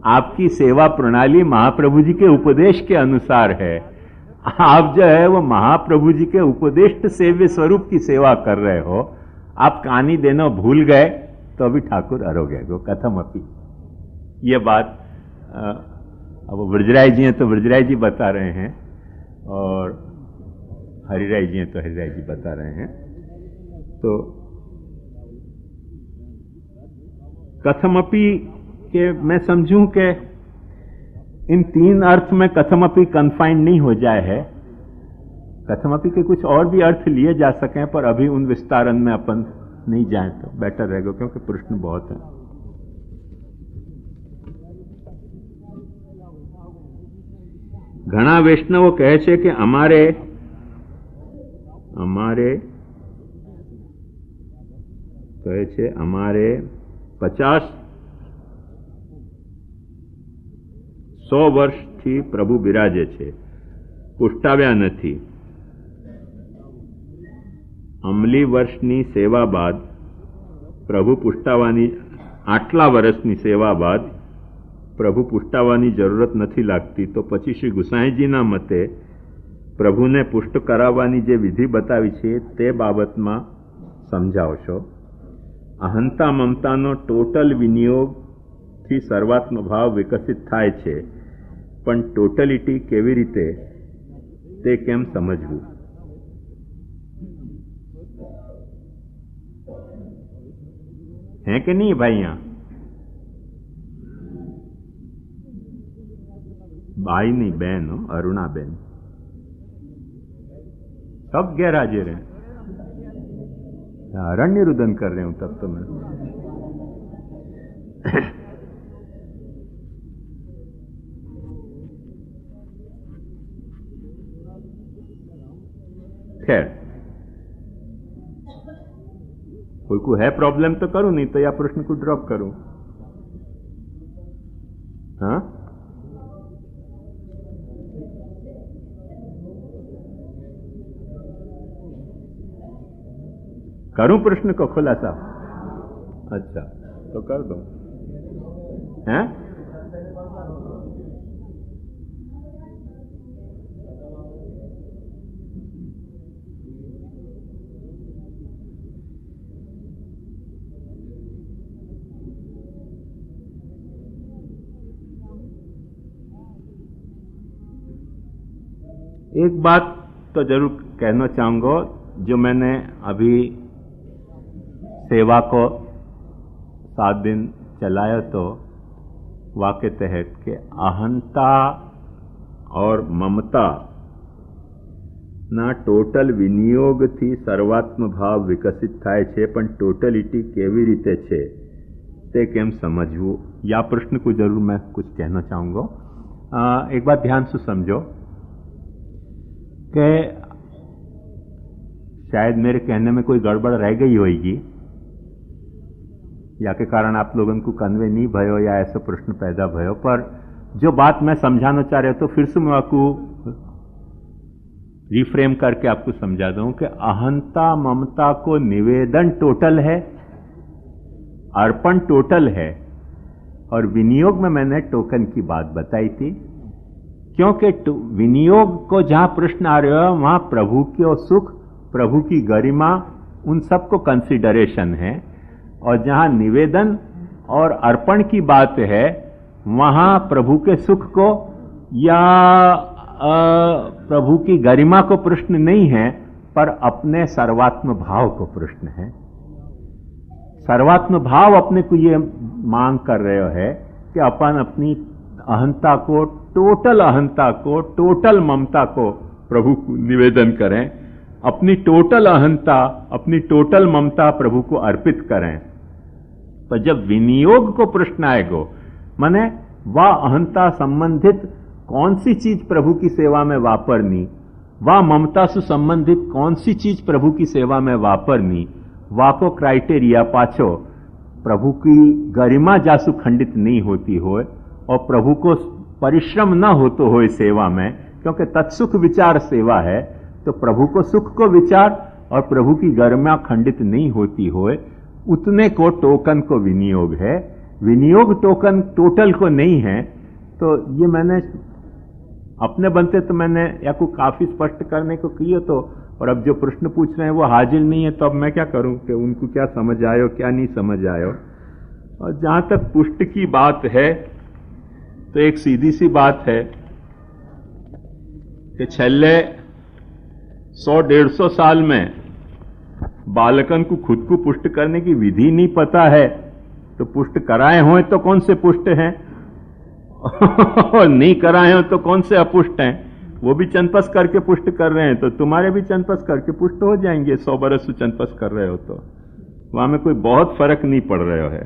आपकी सेवा प्रणाली महाप्रभु जी के उपदेश के अनुसार है। आप जो है वो महाप्रभु जी के उपदेष्ट सेव्य स्वरूप की सेवा कर रहे हो। आप कानी देना भूल गए तो अभी ठाकुर अरोगे गो कथम अपी। ये बात अब ब्रजराय जी हैं तो ब्रजराय जी बता रहे हैं और हरिराय जी हैं तो हरिराय जी बता रहे हैं। तो कथमपि के मैं समझूं कि इन तीन अर्थ में कथमपि कन्फाइंड नहीं हो जाए है। कथमपि के कुछ और भी अर्थ लिए जा सकें, पर अभी उन विस्तारन में अपन नहीं जाए तो बेटर रहेगा, क्योंकि प्रश्न बहुत है। घना वैष्णव कहे छे कि અમારે 50-100 વર્ષથી પ્રભુ બિરાજે છે, પુષ્ટાવ્યા નથી। અમલી વર્ષની સેવા બાદ પ્રભુ પુષ્ટાવાની, આટલા વર્ષની સેવા બાદ પ્રભુ પુષ્ટાવાની જરૂરત નથી લાગતી, તો પછી શ્રી ગુસાઈજીના મતે પ્રભુને પુષ્ટ કરાવવાની જે વિધિ બતાવી છે તે બાબતમાં સમજાવશો। અહંતા મમતાનો ટોટલ વિનિયોગથી સર્વાત્મ ભાવ વિકસિત થાય છે, પણ ટોટલિટી કેવી રીતે તે કેમ સમજવું? है कि नहीं भाई? यहां भाई नहीं, बहन हो, अरुणा बहन, सब गैर हाजिर हैं। अरण्य रुदन कर रहे हूं तब तो मैं। खैर, कोई को है प्रॉब्लम तो करूं, नहीं तो या प्रश्न को ड्रॉप करूं। हाँ, करूं प्रश्न को खुलासा? अच्छा, तो कर दो। हैं? एक बात तो जरूर कहना चाहूंगा, जो मैंने अभी सेवा को 7 दिन चलाया तो वाक्य तहत के अहंता और ममता ना टोटल विनियोग थी सर्वात्म भाव विकसित थाय छे, पण टोटलिटी केवी रीते छे ते केम समझवू, या प्रश्न को जरूर मैं कुछ कहना चाहूंगा। एक बात ध्यान से समझो कि शायद मेरे कहने में कोई गड़बड़ रह गई होगी, या के कारण आप लोगों को कन्वे नहीं भयो या ऐसा प्रश्न पैदा भयो, पर जो बात मैं समझाना चाह रहा हूं तो फिर से मैं आपको रिफ्रेम करके आपको समझा दूं कि अहंता ममता को निवेदन टोटल है, अर्पण टोटल है, और विनियोग में मैंने टोकन की बात बताई थी। क्योंकि विनियोग को जहां प्रश्न आ रहा है वहां प्रभु की सुख, प्रभु की गरिमा, उन सबको कंसिडरेशन है, और जहां निवेदन और अर्पण की बात है वहां प्रभु के सुख को या प्रभु की गरिमा को प्रश्न नहीं है, पर अपने सर्वात्म भाव को प्रश्न है। सर्वात्म भाव अपने को ये मांग कर रहे है कि अपन अपनी अहंता को, टोटल अहंता को, टोटल ममता को प्रभु को निवेदन करें, अपनी टोटल अहंता, अपनी टोटल ममता प्रभु को अर्पित करें। पर जब विनियोग को प्रश्न आएगा, माने वह अहंता संबंधित कौन सी चीज प्रभु की सेवा में वापरनी, वह ममता से संबंधित कौन सी चीज प्रभु की सेवा में वापरनी, वाको क्राइटेरिया पाछो प्रभु की गरिमा जासु खंडित नहीं होती हो और प्रभु को परिश्रम न होतो हो सेवा में, क्योंकि तत्सुख विचार सेवा है, तो प्रभु को सुख को विचार और प्रभु की गरिमा खंडित नहीं होती हो, उतने को टोकन को विनियोग है। विनियोग टोकन टोटल को नहीं है। तो ये मैंने अपने बनते तो मैंने या को काफी स्पष्ट करने को किए तो, और अब जो प्रश्न पूछ रहे हैं वो हाजिर नहीं है, तो अब मैं क्या करूं कि उनको क्या समझ आयो क्या नहीं समझ आयो। और जहां तक पुष्ट की बात है तो एक सीधी सी बात है कि छेल्ले 100-150 साल में बालकन को खुद को पुष्ट करने की विधि नहीं पता है, तो पुष्ट कराए हों तो कौन से पुष्ट हैं और नहीं कराए हो तो कौन से अपुष्ट हैं। वो भी चंदपस करके पुष्ट कर रहे हैं, तो तुम्हारे भी चंदपस करके पुष्ट हो जाएंगे। 100 बरस से चंदपस कर रहे हो तो वहां में कोई बहुत फर्क नहीं पड़ रहा है।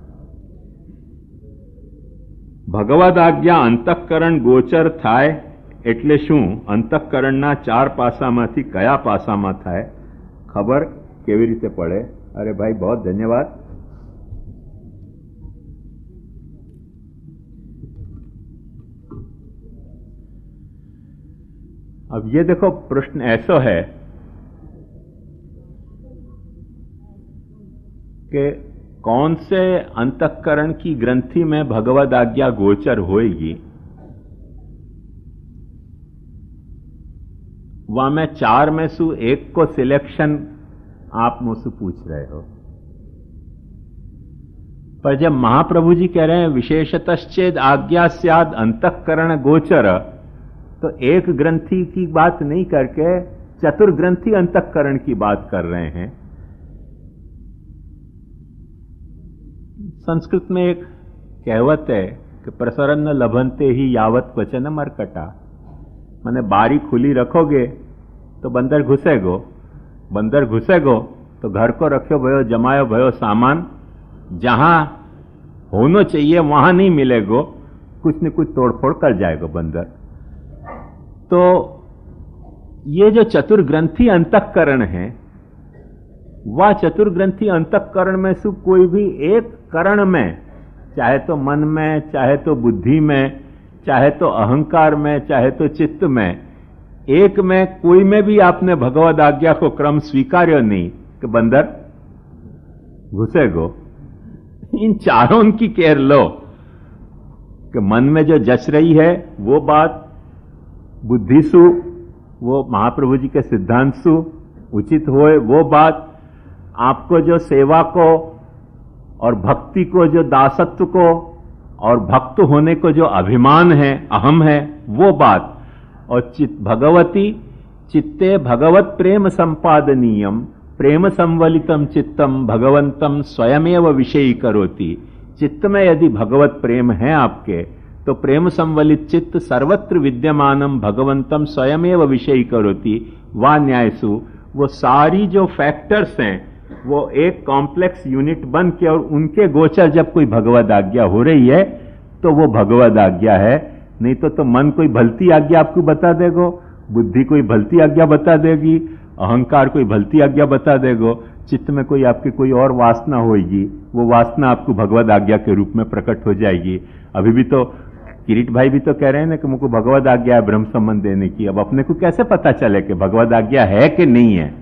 भगवद आज्ञा अंतःकरण गोचर थाय એટલે શું? અંતઃકરણના 4 પાસામાંથી કયા પાસામાં થાય? ખબર કેવી રીતે પડે? અરે ભાઈ बहुत धन्यवाद। अब ये देखो प्रश्न ऐसा है कि कौन से अंतःकरण की ग्रंथि में भगवद आज्ञा गोचर होएगी। वहां में 4 में से एक को सिलेक्शन आप मुझसे पूछ रहे हो, पर जब महाप्रभु जी कह रहे हैं विशेषतश्चेद आज्ञा स्याद अंतःकरण गोचर, तो एक ग्रंथि की बात नहीं करके चतुर्ग्रंथि अंतःकरण की बात कर रहे हैं। संस्कृत में एक कहावत है कि प्रसरन्न लभंते ही यावत वचन मरकटा, माने बारी खुली रखोगे तो बंदर घुसेगो, बंदर घुसेगो तो घर को रखो भयो जमायो भयो सामान, जहां होना चाहिए वहां नहीं मिलेगो, कुछ न कुछ तोड़फोड़ कर जाएगा बंदर। तो ये जो चतुर्ग्रंथि अंतःकरण है, वह चतुर्ग्रंथि अंतःकरण में से कोई भी एक करण में, चाहे तो मन में, चाहे तो बुद्धि में, चाहे तो अहंकार में, चाहे तो चित्त में, एक में कोई में भी आपने भगवद आज्ञा को क्रम स्वीकार्य नहीं कि बंदर घुसेगो। इन चारों की केयर लो कि मन में जो जच रही है वो बात, बुद्धि सु वो महाप्रभु जी के सिद्धांत सु उचित होए वो बात, आपको जो सेवा को और भक्ति को जो दासत्व को और भक्त होने को जो अभिमान है, अहम है, वो बात, और भगवती चित्ते भगवत प्रेम संपादनीयम प्रेम संवलितम चित्तम भगवंतम स्वयमेव विषयी करोति। चित्त में यदि भगवत प्रेम है आपके, तो प्रेम संवलित चित्त सर्वत्र विद्यमानम भगवंतम स्वयमेव विषयी करोति। वा न्यायसु वो सारी जो फैक्टर्स हैं वो एक कॉम्प्लेक्स यूनिट बन के, और उनके गोचर जब कोई भगवद आज्ञा हो रही है तो वो भगवद आज्ञा है। नहीं तो मन कोई भलती आज्ञा आपको बता देगो, बुद्धि कोई भलती आज्ञा बता देगी, अहंकार कोई भलती आज्ञा बता देगो, चित्त में कोई आपकी कोई और वासना होगी, वो वासना आपको भगवद आज्ञा के रूप में प्रकट हो जाएगी। अभी भी तो किरीट भाई भी तो कह रहे हैं ना कि मुझको भगवद आज्ञा है ब्रह्म संबंध देने की। अब अपने को कैसे पता चले कि भगवद आज्ञा है कि नहीं है?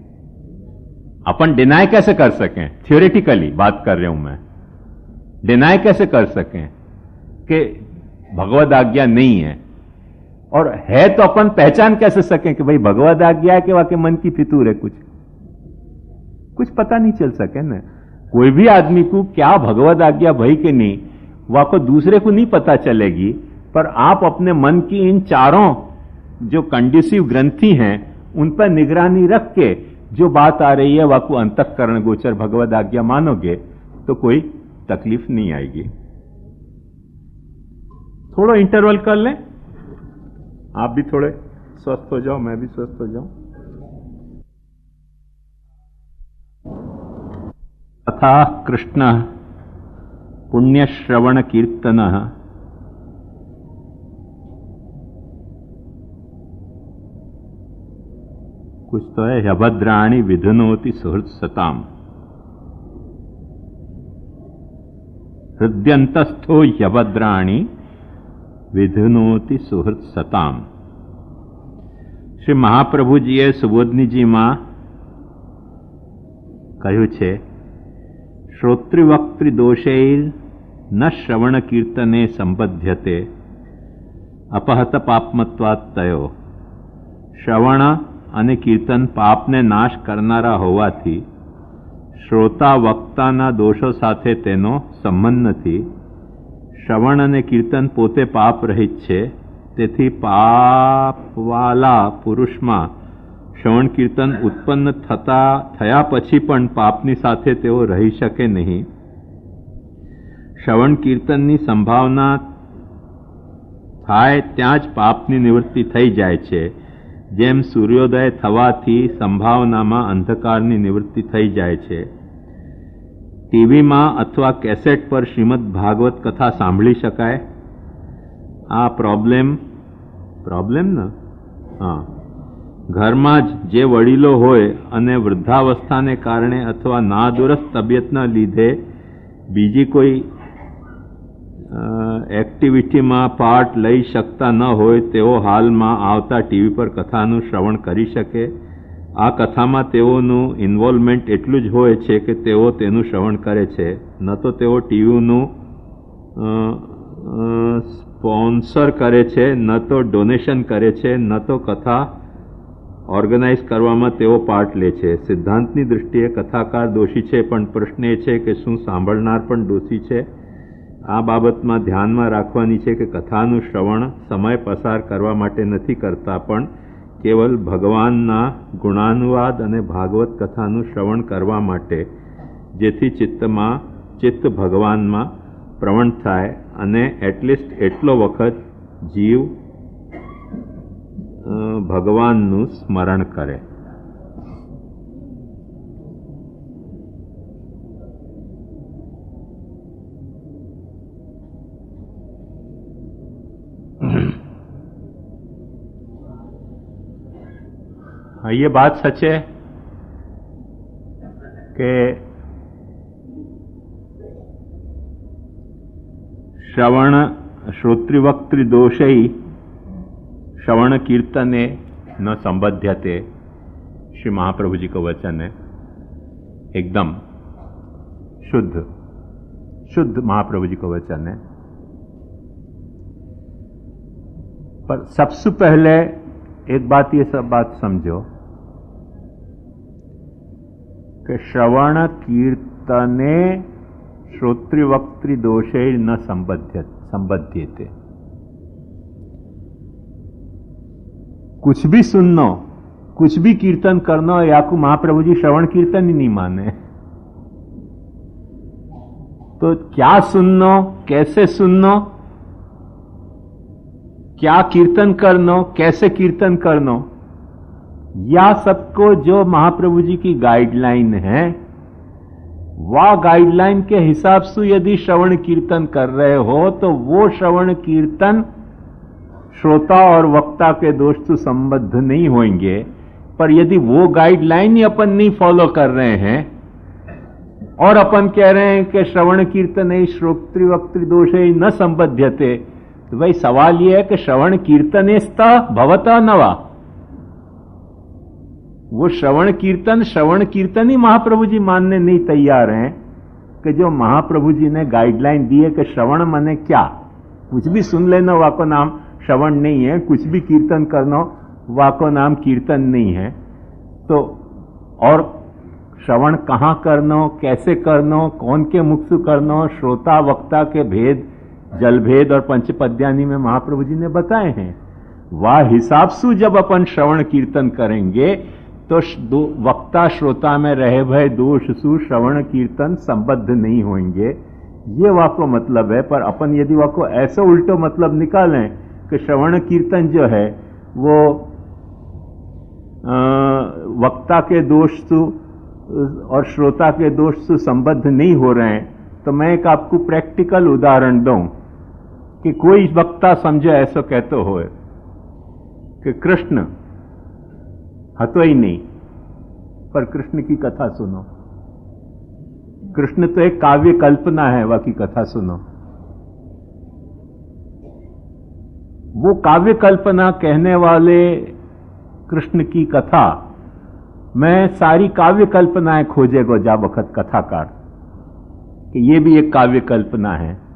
अपन डिनाय कैसे कर सकें? थियोरेटिकली बात कर रहा हूं मैं, डिनाय कैसे कर सकें कि भगवद आज्ञा नहीं है? और है तो अपन पहचान कैसे सकें कि भाई भगवद आज्ञा है कि वाकई मन की फितूर है? कुछ पता नहीं चल सके ना। कोई भी आदमी को क्या भगवद आज्ञा भाई कि नहीं, वह को दूसरे को नहीं पता चलेगी, पर आप अपने मन की इन चारों जो कंडीसिव ग्रंथि हैं उन पर निगरानी रख के जो बात आ रही है वह को अंतःकरण गोचर भगवद आज्ञा मानोगे तो कोई तकलीफ नहीं आएगी। थोड़ा इंटरवल कर लें, आप भी थोड़े स्वस्थ हो जाओ, मैं भी स्वस्थ हो जाऊं। तथा कृष्ण पुण्य श्रवण कीर्तन कुछ तो है, ह्यभद्राणि विधुनोति सुहृत् सताम, हृदयंतस्थो ह्यभद्राणि विधुनोति सुहृत् सताम। श्री महाप्रभुजीए સુબોધનીજીમાં કહ્યું છે, શ્રોતૃવક્તૃ દોષૈર न श्रवण कीर्तने संबध्यते अपहत પાપમત્વાત તયો. શ્રવણ અને કીર્તન પાપને નાશ કરનારા હોવાથી શ્રોતા વક્તાના દોષો સાથે તેનો સંબંધ નથી. શ્રવણ અને કીર્તન પોતે પાપ રહિત છે, તેથી પાપવાલા પુરુષમાં શ્રવણ કીર્તન ઉત્પન્ન થયા પછી પણ પાપની સાથે તેઓ રહી શકે નહીં. શ્રવણ કીર્તનની સંભાવના થાય ત્યાં જ પાપની નિવૃત્તિ થઈ જાય છે. જેમ સૂર્યોદય થવાથી સંભાવનામાં અંધકારની નિવૃત્તિ થઈ જાય છે. ટીવીમાં અથવા કેસેટ પર શ્રીમદ ભાગવત કથા સાંભળી શકાય. આ પ્રોબ્લેમ ને હા, ઘરમાં જ જે વડીલો હોય અને વૃદ્ધાવસ્થાને કારણે અથવા નાદુરસ્ત તબિયતના લીધે બીજી કોઈ એક્ટિવિટીમાં પાર્ટ લઈ શકતા ન હોય તેઓ હાલમાં આવતા ટીવી પર કથાનું શ્રવણ કરી શકે. આ કથામાં તેઓનું ઇન્વોલ્વમેન્ટ એટલું જ હોય છે કે તેઓ તેનું શ્રવણ કરે છે, ન તો તેઓ ટીવીનું સ્પોન્સર કરે છે, ન તો ડોનેશન કરે છે, ન તો કથા ઓર્ગેનાઇઝ કરવામાં તેઓ પાર્ટ લે છે. સિદ્ધાંતની દૃષ્ટિએ કથાકાર દોષી છે, પણ પ્રશ્ન એ છે કે શું સાંભળનાર પણ દોષી છે? આ બાબતમાં ધ્યાનમાં રાખવાની છે કે કથાનું શ્રવણ સમય પસાર કરવા માટે નથી કરતા, પણ કેવલ ભગવાનના ગુણાનુવાદ અને ભાગવત કથાનું શ્રવણ કરવા માટે, જેથી ચિત્ત ભગવાનમાં પ્રવણ થાય અને એટલીસ્ટ એટલો વખત જીવ ભગવાનનું સ્મરણ કરે. ये बात सच है कि श्रवण श्रोतृवक्तृ दोषै श्रवण कीर्तने न संबध्यते. श्री महाप्रभु जी का वचन है, एकदम शुद्ध महाप्रभु जी का वचन है. पर सबसे पहले एक बात, ये सब बात समझो कि श्रवण कीर्तने श्रोतृवक्तृ दोषे न संबध्यते. कुछ भी सुनना, कुछ भी कीर्तन करना, या को महाप्रभु जी श्रवण कीर्तन ही नहीं माने. तो क्या सुनना, कैसे सुनना, क्या कीर्तन करना, कैसे कीर्तन करना, या सबको जो महाप्रभु जी की गाइडलाइन है, वह गाइडलाइन के हिसाब से यदि श्रवण कीर्तन कर रहे हो तो वो श्रवण कीर्तन श्रोता और वक्ता के दोष से संबद्ध नहीं होंगे. पर यदि वो गाइडलाइन ही अपन नहीं फॉलो कर रहे हैं और अपन कह रहे हैं कि श्रवण कीर्तन श्रोतृवक्तृ दोष न संबध्यते, तो भाई सवाल यह है कि श्रवण कीर्तनेस्ता भवता नवा. वो श्रवण कीर्तन ही महाप्रभु जी मानने नहीं तैयार हैं कि जो महाप्रभु जी ने गाइडलाइन दी है कि श्रवण माने क्या, कुछ भी सुन लेना वाको नाम श्रवण नहीं है, कुछ भी कीर्तन करना वाको नाम कीर्तन नहीं है. तो और श्रवण कहाँ करना, कैसे करना, कौन के मुख से करना, श्रोता वक्ता के भेद, जलभेद और पंचपद्यानी में महाप्रभु जी ने बताए हैं. वह हिसाब से जब अपन श्रवण कीर्तन करेंगे तो वक्ता श्रोता में रहे भय दोष सु श्रवण कीर्तन संबद्ध नहीं होंगे. ये वाको मतलब है. पर अपन यदि वाको ऐसा उल्टो मतलब निकालें कि श्रवण कीर्तन जो है वो वक्ता के दोष से और श्रोता के दोष से संबद्ध नहीं हो रहे हैं, तो मैं एक आपको प्रैक्टिकल उदाहरण दूं कि कोई वक्ता समझे ऐसा कहते हो कि कृष्ण हतो ही नहीं, पर कृष्ण की कथा सुनो. कृष्ण तो एक काव्य कल्पना है, वह की कथा सुनो. वो काव्य कल्पना कहने वाले कृष्ण की कथा मैं सारी काव्य कल्पनाएं खोजेगो जा वक्त कथाकार कि ये भी एक काव्य कल्पना है.